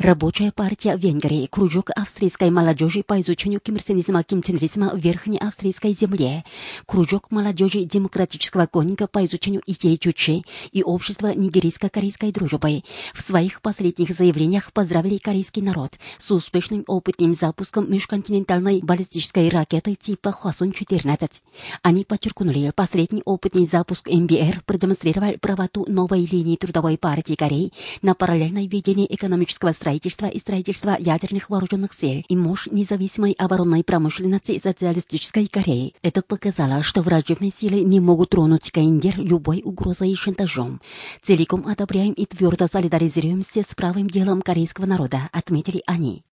Рабочая партия Венгрии, кружок австрийской молодежи по изучению кимрсенизма, кимченризма в Верхней Австрийской земле, кружок молодежи демократического конника по изучению идей Чучи и общество нигерийско-корейской дружбы в своих последних заявлениях поздравили корейский народ с успешным опытным запуском межконтинентальной баллистической ракеты типа Хвасон-14. Они подчеркнули, последний опытный запуск МБР продемонстрировал правоту новой линии Трудовой партии Кореи на параллельное ведение экономического строительства и строительства ядерных вооруженных сил и мощь независимой оборонной промышленности социалистической Кореи. Это показало, что враждебные силы не могут тронуть КНДР любой угрозой и шантажом. Целиком одобряем и твердо солидаризируемся с правым делом корейского народа, отметили они.